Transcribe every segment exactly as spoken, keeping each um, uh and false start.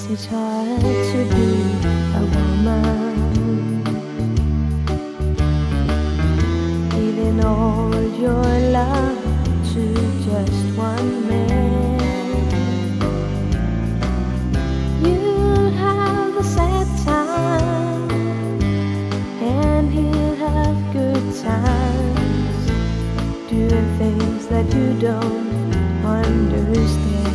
it's hard to be a woman, giving all your love to just one man. You'll have a sad time and he'll have good times, doing things that you don't understand.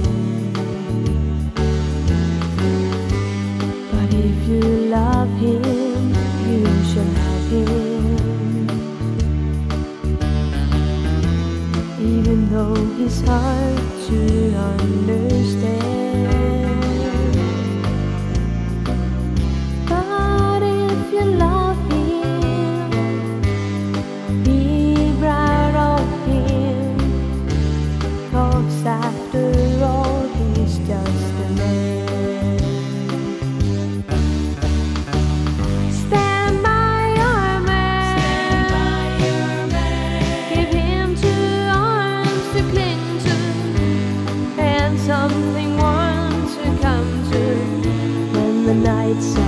But if you love him, you should have him, even though he's hard to understand. But if you love him, be proud of him, 'cause after all he's just a man. Stand by your man, give him two arms to cling to, and something warm to come to when the night's